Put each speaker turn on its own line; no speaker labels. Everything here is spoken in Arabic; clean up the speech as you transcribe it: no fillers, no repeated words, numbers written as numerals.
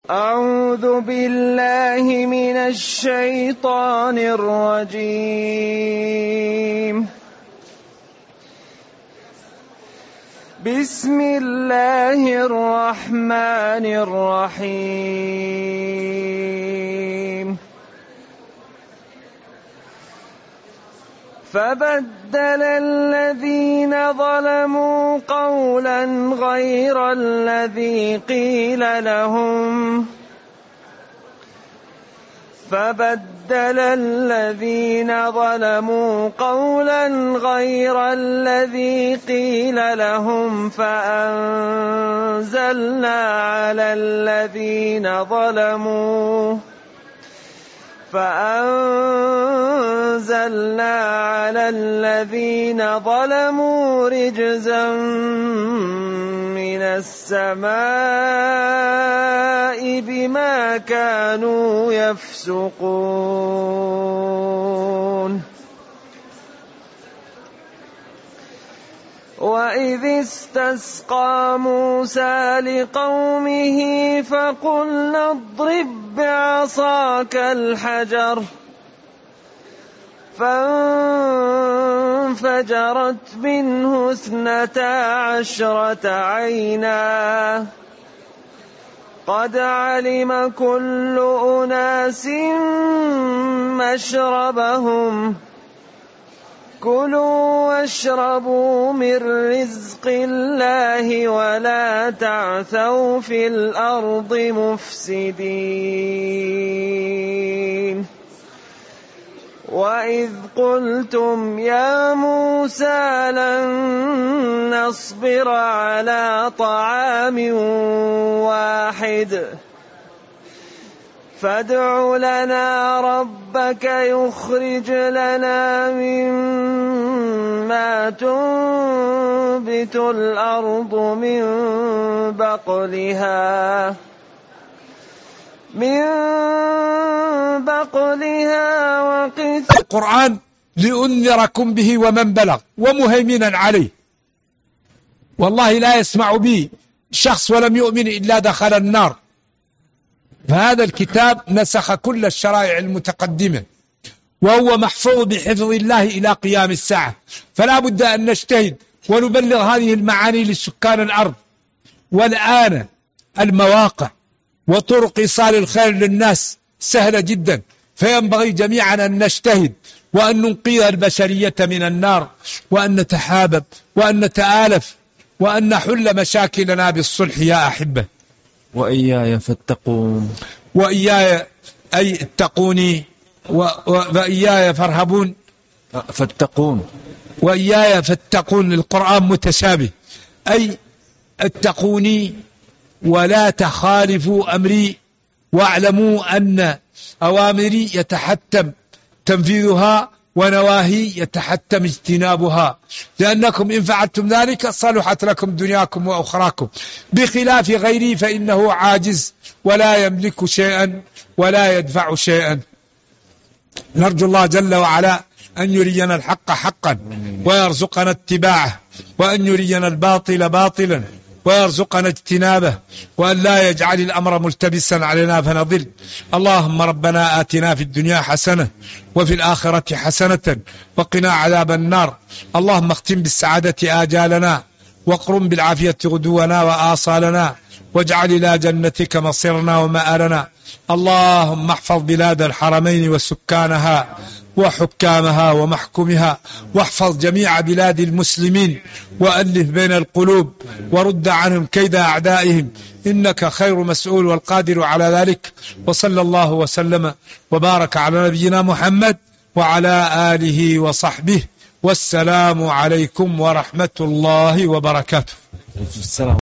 أعوذ بالله من الشيطان الرجيم. بسم الله الرحمن الرحيم. فبدل الذين ظلموا قولا غير الذي قيل لهم فأنزلنا على الذين ظلموا رجزا من السماء بما كانوا يفسقون. وإذ استسقى موسى لقومه فقلنا اضرب بعصاك الحجر فانفجرت منه 12 عينا قد علم كل أناس مشربهم كلوا واشربوا من رزق الله ولا تعثوا في الأرض مفسدين. وإذ قلتم يا موسى لن نصبر على طعام واحد فادع لنا ربك يخرج لنا مما تنبت الأرض من بقلها وقثائها.
القرآن لأنذركم به ومن بلغ ومهيمنا عليه، والله لا يسمع به شخص ولم يؤمن إلا دخل النار. فهذا الكتاب نسخ كل الشرائع المتقدمة وهو محفوظ بحفظ الله إلى قيام الساعة، فلا بد أن نجتهد ونبلغ هذه المعاني لسكان الأرض. والآن المواقع وطرق إيصال الخير للناس سهلة جدا، فينبغي جميعا أن نجتهد وأن ننقذ البشرية من النار، وأن نتحابب وأن نتآلف وأن نحل مشاكلنا بالصلح يا أحبة.
وإياي فاتقون.
وإياي أي اتقوني، وإياي فارهبون
فاتقون.
وإياي فاتقون. القرآن متشابه، أي اتقوني ولا تخالفوا أمري واعلموا أن أوامري يتحتم تنفيذها ونواهي يتحتم اجتنابها، لأنكم إن فعلتم ذلك صلحت لكم دنياكم وأخراكم، بخلاف غيري فإنه عاجز ولا يملك شيئا ولا يدفع شيئا. نرجو الله جل وعلا أن يرينا الحق حقا ويرزقنا اتباعه، وأن يرينا الباطل باطلا ويرزقنا اجتنابه، وأن لا يجعل الأمر ملتبسا علينا فنضل. اللهم ربنا آتنا في الدنيا حسنة وفي الآخرة حسنة وقنا عذاب النار. اللهم اختم بالسعادة آجالنا واقرم بالعافية غدونا وآصالنا، واجعل إلى جنتك مصيرنا ومآلنا. اللهم احفظ بلاد الحرمين وسكانها وحكامها ومحكمها، واحفظ جميع بلاد المسلمين وألف بين القلوب ورد عنهم كيد أعدائهم، إنك خير مسؤول والقادر على ذلك. وصلى الله وسلم وبارك على نبينا محمد وعلى آله وصحبه، والسلام عليكم ورحمة الله وبركاته.